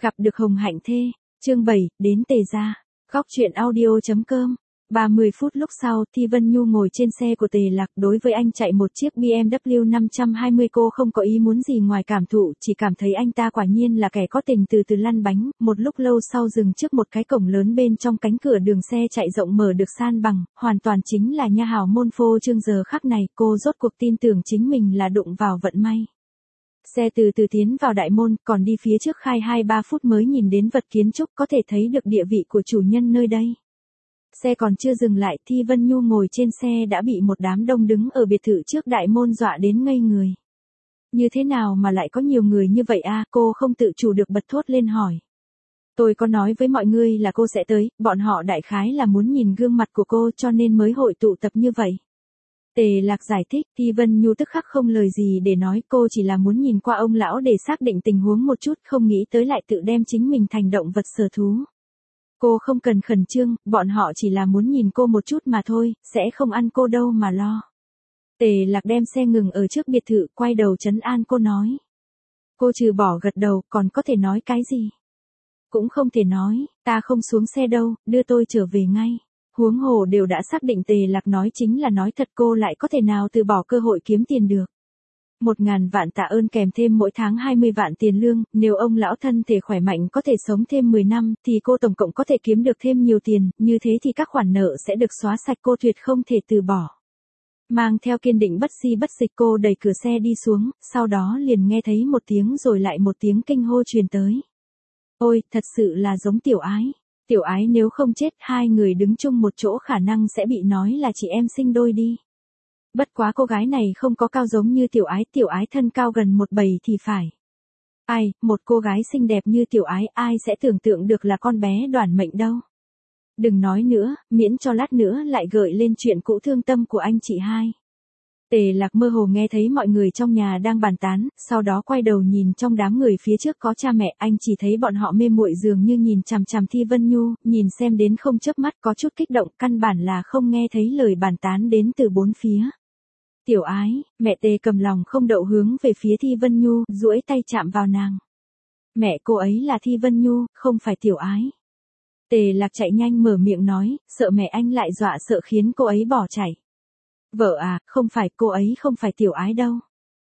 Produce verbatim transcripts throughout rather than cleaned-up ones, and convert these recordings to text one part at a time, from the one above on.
Gặp được Hồng Hạnh Thê, chương bảy, đến Tề gia. Góc truyện audio.com. ba mươi phút lúc sau, Thi Vân Nhu ngồi trên xe của Tề Lạc, đối với anh chạy một chiếc bê em vê năm hai không, cô không có ý muốn gì ngoài cảm thụ, chỉ cảm thấy anh ta quả nhiên là kẻ có tình, từ từ lăn bánh, một lúc lâu sau dừng trước một cái cổng lớn, bên trong cánh cửa đường xe chạy rộng mở được san bằng, hoàn toàn chính là nha hào môn phô trương. Giờ khắc này, cô rốt cuộc tin tưởng chính mình là đụng vào vận may. Xe từ từ tiến vào đại môn, còn đi phía trước khai hai ba phút mới nhìn đến vật kiến trúc, có thể thấy được địa vị của chủ nhân nơi đây. Xe còn chưa dừng lại, Thi Vân Nhu ngồi trên xe đã bị một đám đông đứng ở biệt thự trước đại môn dọa đến ngây người. Như thế nào mà lại có nhiều người như vậy a? Cô không tự chủ được bật thốt lên hỏi. Tôi có nói với mọi người là cô sẽ tới, bọn họ đại khái là muốn nhìn gương mặt của cô cho nên mới hội tụ tập như vậy. Tề Lạc giải thích. Thi Vân Nhu tức khắc không lời gì để nói, cô chỉ là muốn nhìn qua ông lão để xác định tình huống một chút, không nghĩ tới lại tự đem chính mình thành động vật sở thú. Cô không cần khẩn trương, bọn họ chỉ là muốn nhìn cô một chút mà thôi, sẽ không ăn cô đâu mà lo. Tề Lạc đem xe ngừng ở trước biệt thự, quay đầu trấn an cô nói. Cô trừ bỏ gật đầu, còn có thể nói cái gì? Cũng không thể nói, ta không xuống xe đâu, đưa tôi trở về ngay. Huống hồ đều đã xác định. Tề Lạc nói chính là nói thật, cô lại có thể nào từ bỏ cơ hội kiếm tiền được. Một ngàn vạn tạ ơn kèm thêm mỗi tháng hai mươi vạn tiền lương, nếu ông lão thân thể khỏe mạnh có thể sống thêm mười năm, thì cô tổng cộng có thể kiếm được thêm nhiều tiền, như thế thì các khoản nợ sẽ được xóa sạch, cô tuyệt không thể từ bỏ. Mang theo kiên định bất si bất dịch, cô đẩy cửa xe đi xuống, sau đó liền nghe thấy một tiếng rồi lại một tiếng kinh hô truyền tới. Ôi, thật sự là giống Tiểu Ái. Tiểu Ái nếu không chết, hai người đứng chung một chỗ khả năng sẽ bị nói là chị em sinh đôi đi. Bất quá cô gái này không có cao giống như Tiểu Ái, Tiểu Ái thân cao gần một bảy thì phải. Ai, một cô gái xinh đẹp như Tiểu Ái, ai sẽ tưởng tượng được là con bé đoản mệnh đâu. Đừng nói nữa, miễn cho lát nữa lại gợi lên chuyện cũ thương tâm của anh chị hai. Tề Lạc mơ hồ nghe thấy mọi người trong nhà đang bàn tán, sau đó quay đầu nhìn trong đám người phía trước có cha mẹ, anh chỉ thấy bọn họ mê muội dường như nhìn chằm chằm Thi Vân Nhu, nhìn xem đến không chớp mắt, có chút kích động, căn bản là không nghe thấy lời bàn tán đến từ bốn phía. Tiểu Ái, mẹ Tề cầm lòng không đậu hướng về phía Thi Vân Nhu, duỗi tay chạm vào nàng. Mẹ cô ấy là Thi Vân Nhu, không phải Tiểu Ái. Tề Lạc chạy nhanh mở miệng nói, sợ mẹ anh lại dọa sợ khiến cô ấy bỏ chạy. Vợ à, không phải, cô ấy không phải Tiểu Ái đâu.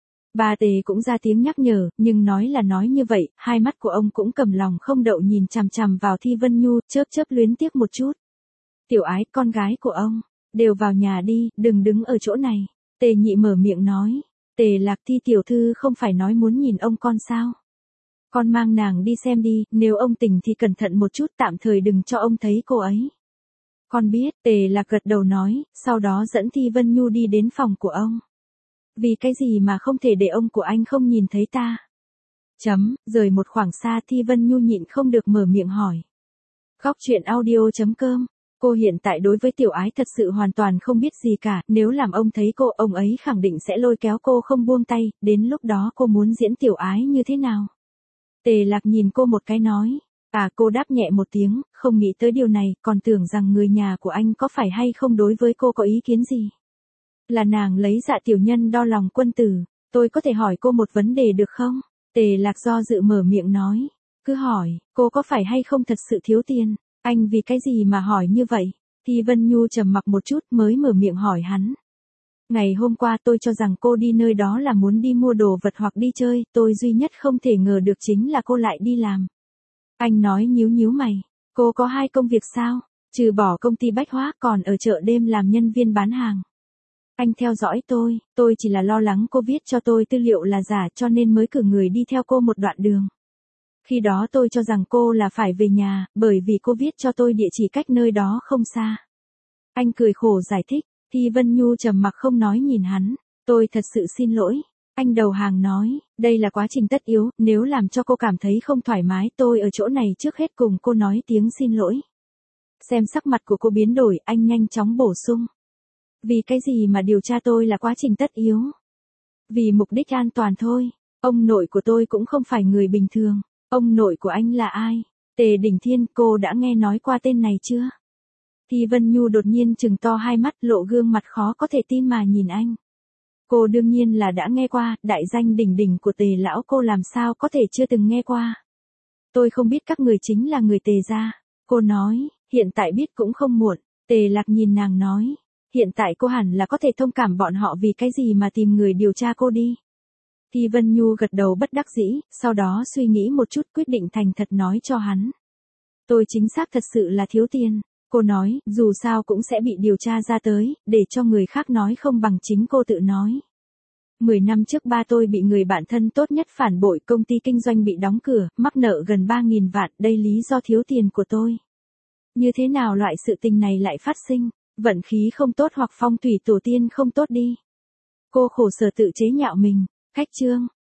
Ba Tề cũng ra tiếng nhắc nhở, nhưng nói là nói như vậy, hai mắt của ông cũng cầm lòng không đậu nhìn chằm chằm vào Thi Vân Nhu, chớp chớp luyến tiếc một chút. Tiểu Ái, con gái của ông, đều vào nhà đi, đừng đứng ở chỗ này. Tề Nhị mở miệng nói. Tề Lạc, Thi tiểu thư không phải nói muốn nhìn ông con sao? Con mang nàng đi xem đi, nếu ông tỉnh thì cẩn thận một chút, tạm thời đừng cho ông thấy cô ấy. Con biết. Tề Lạc gật đầu nói, sau đó dẫn Thi Vân Nhu đi đến phòng của ông. Vì cái gì mà không thể để ông của anh không nhìn thấy ta? Chấm, rời một khoảng xa, Thi Vân Nhu nhịn không được mở miệng hỏi. Góc truyện audio.com. Cô hiện tại đối với Tiểu Ái thật sự hoàn toàn không biết gì cả, nếu làm ông thấy cô, ông ấy khẳng định sẽ lôi kéo cô không buông tay, đến lúc đó cô muốn diễn Tiểu Ái như thế nào? Tề Lạc nhìn cô một cái nói. À, cô đáp nhẹ một tiếng, không nghĩ tới điều này, còn tưởng rằng người nhà của anh có phải hay không đối với cô có ý kiến gì. Là nàng lấy dạ tiểu nhân đo lòng quân tử, tôi có thể hỏi cô một vấn đề được không? Tề Lạc do dự mở miệng nói. Cứ hỏi, cô có phải hay không thật sự thiếu tiền? Anh vì cái gì mà hỏi như vậy? Thi Vân Nhu trầm mặc một chút mới mở miệng hỏi hắn. Ngày hôm qua tôi cho rằng cô đi nơi đó là muốn đi mua đồ vật hoặc đi chơi, tôi duy nhất không thể ngờ được chính là cô lại đi làm. Anh nói nhíu nhíu mày, cô có hai công việc sao? Trừ bỏ công ty bách hóa còn ở chợ đêm làm nhân viên bán hàng. Anh theo dõi tôi, tôi chỉ là lo lắng cô viết cho tôi tư liệu là giả cho nên mới cử người đi theo cô một đoạn đường. Khi đó tôi cho rằng cô là phải về nhà, bởi vì cô viết cho tôi địa chỉ cách nơi đó không xa. Anh cười khổ giải thích. Thi Vân Nhu trầm mặc không nói nhìn hắn. Tôi thật sự xin lỗi. Anh đầu hàng nói, đây là quá trình tất yếu, nếu làm cho cô cảm thấy không thoải mái, tôi ở chỗ này trước hết cùng cô nói tiếng xin lỗi. Xem sắc mặt của cô biến đổi, anh nhanh chóng bổ sung. Vì cái gì mà điều tra tôi là quá trình tất yếu? Vì mục đích an toàn thôi. Ông nội của tôi cũng không phải người bình thường. Ông nội của anh là ai? Tề Đỉnh Thiên, cô đã nghe nói qua tên này chưa? Thi Vân Nhu đột nhiên trừng to hai mắt, lộ gương mặt khó có thể tin mà nhìn anh. Cô đương nhiên là đã nghe qua, đại danh đỉnh đỉnh của Tề lão, cô làm sao có thể chưa từng nghe qua. Tôi không biết các người chính là người Tề gia. Cô nói, hiện tại biết cũng không muộn. Tề Lạc nhìn nàng nói, hiện tại cô hẳn là có thể thông cảm bọn họ vì cái gì mà tìm người điều tra cô đi. Thi Vân Nhu gật đầu bất đắc dĩ, sau đó suy nghĩ một chút quyết định thành thật nói cho hắn. Tôi chính xác thật sự là thiếu tiền. Cô nói, dù sao cũng sẽ bị điều tra ra tới, để cho người khác nói không bằng chính cô tự nói. Mười năm trước ba tôi bị người bạn thân tốt nhất phản bội, công ty kinh doanh bị đóng cửa, mắc nợ gần ba nghìn vạn, đây lý do thiếu tiền của tôi. Như thế nào loại sự tình này lại phát sinh, vận khí không tốt hoặc phong thủy tổ tiên không tốt đi. Cô khổ sở tự chế nhạo mình, khách trương,